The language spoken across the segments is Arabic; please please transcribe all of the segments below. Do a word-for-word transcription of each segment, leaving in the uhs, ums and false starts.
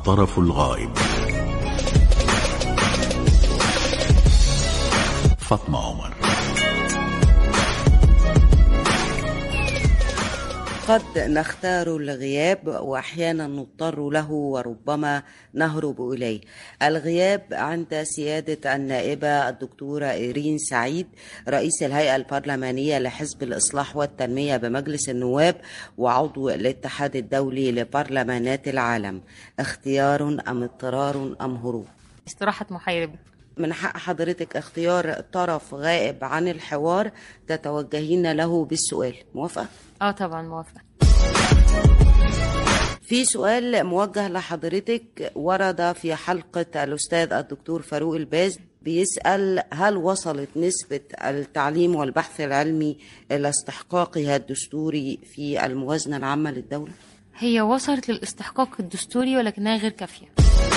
الطرف الغائب. فاطمة عمر. قد نختار الغياب وأحيانا نضطر له وربما نهرب إليه. الغياب عند سيادة النائبة الدكتورة إيرين سعيد رئيس الهيئة البرلمانية لحزب الإصلاح والتنمية بمجلس النواب وعضو الاتحاد الدولي لبرلمانات العالم، اختيار أم اضطرار أم هروب؟ استراحة محارب. من حق حضرتك اختيار طرف غائب عن الحوار تتوجهين له بالسؤال، موافقة؟ اه طبعا موافقة. في سؤال موجه لحضرتك ورد في حلقة الأستاذ الدكتور فاروق الباز، بيسأل: هل وصلت نسبة التعليم والبحث العلمي إلى استحقاقها الدستوري في الموازنة العامة للدولة؟ هي وصلت للاستحقاق الدستوري ولكنها غير كافية.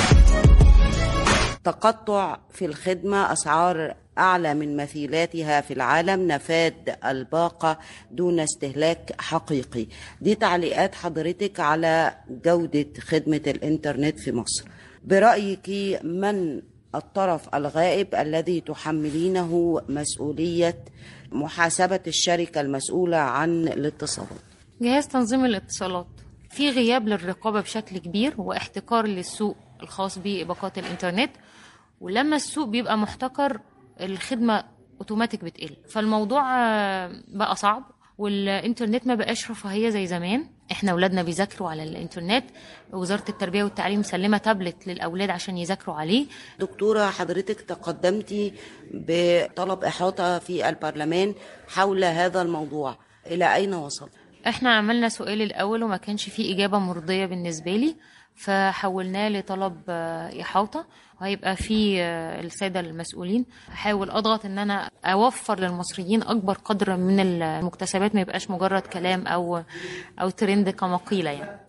تقطع في الخدمة، أسعار أعلى من مثيلاتها في العالم، نفاد الباقة دون استهلاك حقيقي. دي تعليقات حضرتك على جودة خدمة الإنترنت في مصر. برأيك من الطرف الغائب الذي تحملينه مسؤولية محاسبة الشركة المسؤولة عن الاتصالات؟ جهاز تنظيم الاتصالات. في غياب للرقابة بشكل كبير واحتكار للسوق الخاص بإباقات الإنترنت، ولما السوق بيبقى محتكر الخدمة اوتوماتيك بتقل، فالموضوع بقى صعب والإنترنت ما بقاش رفاهية زي زمان. احنا أولادنا بيذاكروا على الإنترنت، وزارة التربية والتعليم مسلمة تابلت للأولاد عشان يذاكروا عليه. دكتورة، حضرتك تقدمتي بطلب إحاطة في البرلمان حول هذا الموضوع، إلى أين وصل؟ احنا عملنا سؤال الأول وما كانش فيه إجابة مرضية بالنسبة لي، فحولناه لطلب إحاطة، وهيبقى في السادة المسؤولين. هحاول أضغط إن أنا أوفر للمصريين أكبر قدر من المكتسبات، ما يبقاش مجرد كلام أو أو ترند كما قيل يعني.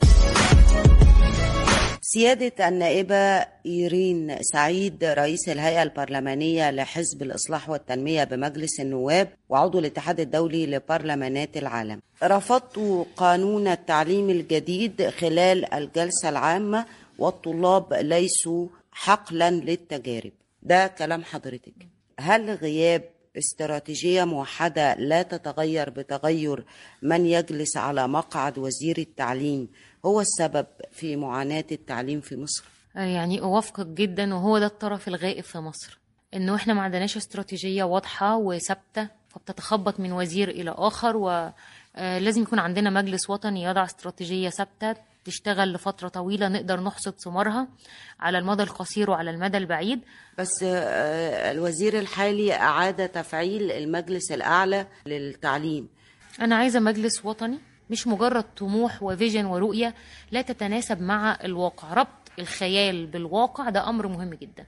سيادة النائبة إيرين سعيد رئيس الهيئة البرلمانية لحزب الإصلاح والتنمية بمجلس النواب وعضو الاتحاد الدولي لبرلمانات العالم، رفضت قانون التعليم الجديد خلال الجلسة العامة والطلاب ليسوا حقلا للتجارب. ده كلام حضرتك. هل غياب استراتيجية موحدة لا تتغير بتغير من يجلس على مقعد وزير التعليم هو السبب في معاناة التعليم في مصر؟ يعني أوافقك جدا، وهو ده الطرف الغائب في مصر، إنه إحنا ما عندناش استراتيجية واضحة وثابتة، فبتتخبط من وزير إلى آخر، ولازم يكون عندنا مجلس وطني يضع استراتيجية ثابتة تشتغل لفترة طويلة نقدر نحصد ثمارها على المدى القصير وعلى المدى البعيد. بس الوزير الحالي أعاد تفعيل المجلس الأعلى للتعليم. أنا عايزة مجلس وطني، مش مجرد طموح وفيجن ورؤية لا تتناسب مع الواقع. ربط الخيال بالواقع ده أمر مهم جدا.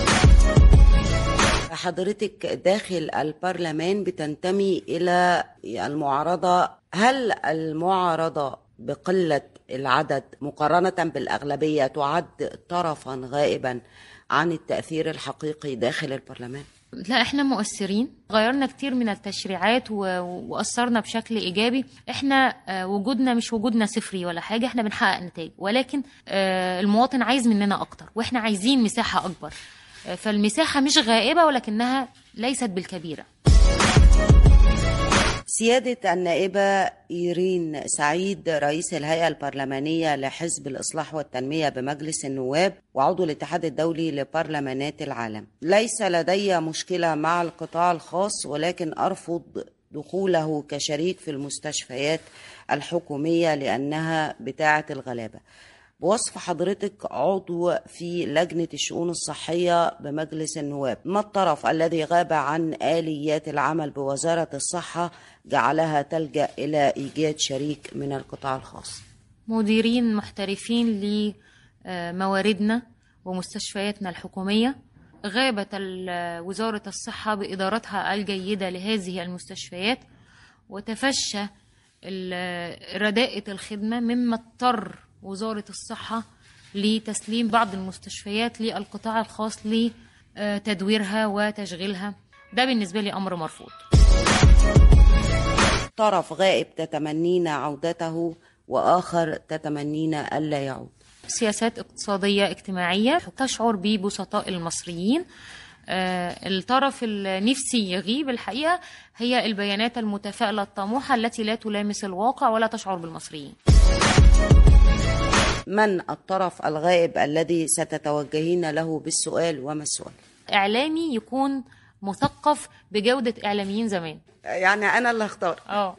حضرتك داخل البرلمان بتنتمي إلى المعارضة، هل المعارضة بقلة العدد مقارنة بالأغلبية تعد طرفا غائبا عن التأثير الحقيقي داخل البرلمان؟ لا، احنا مؤثرين، غيرنا كتير من التشريعات وأثرنا بشكل إيجابي. احنا وجودنا مش وجودنا صفري ولا حاجة، احنا بنحقق نتائج، ولكن المواطن عايز مننا أكتر وإحنا عايزين مساحة أكبر. فالمساحة مش غائبة ولكنها ليست بالكبيرة. سيادة النائبة إيرين سعيد رئيس الهيئة البرلمانية لحزب الإصلاح والتنمية بمجلس النواب وعضو الاتحاد الدولي لبرلمانات العالم، ليس لدي مشكلة مع القطاع الخاص، ولكن أرفض دخوله كشريك في المستشفيات الحكومية لأنها بتاعة الغلابة. بوصف حضرتك عضو في لجنة الشؤون الصحية بمجلس النواب، ما الطرف الذي غاب عن آليات العمل بوزارة الصحة جعلها تلجأ إلى إيجاد شريك من القطاع الخاص؟ مديرين محترفين لمواردنا ومستشفياتنا الحكومية. غابت وزارة الصحة بإدارتها الجيدة لهذه المستشفيات، وتفشى رداءة الخدمة، مما اضطر وزارة الصحة لتسليم بعض المستشفيات للقطاع الخاص لتدويرها وتشغيلها. ده بالنسبة لي أمر مرفوض. طرف غائب تتمنين عودته وآخر تتمنين ألا يعود. سياسات اقتصادية اجتماعية تشعر ببسطاء المصريين. آه، الطرف النفسي يغيب الحقيقة هي البيانات المتفائلة الطموحة التي لا تلامس الواقع ولا تشعر بالمصريين. من الطرف الغائب الذي ستتوجهين له بالسؤال وما السؤال؟ إعلامي يكون مثقف بجودة إعلاميين زمان. يعني أنا اللي هختار. اه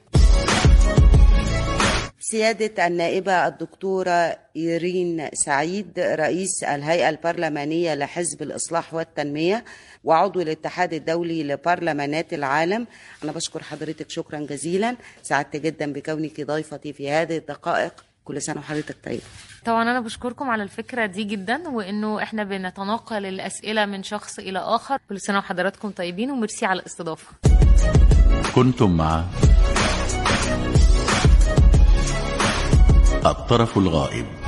سيادة النائبة الدكتورة إيرين سعيد، رئيس الهيئة البرلمانية لحزب الإصلاح والتنمية وعضو الاتحاد الدولي لبرلمانات العالم، أنا بشكر حضرتك شكرا جزيلا. سعدت جدا بكونك ضيفتي في هذه الدقائق. كل سنة وحضرتك طيب. طبعا أنا بشكركم على الفكرة دي جدا، وإنه إحنا بنتناقل الأسئلة من شخص إلى آخر. كل سنة وحضراتكم طيبين، وميرسي على الاستضافة. كنتم مع الطرف الغائب.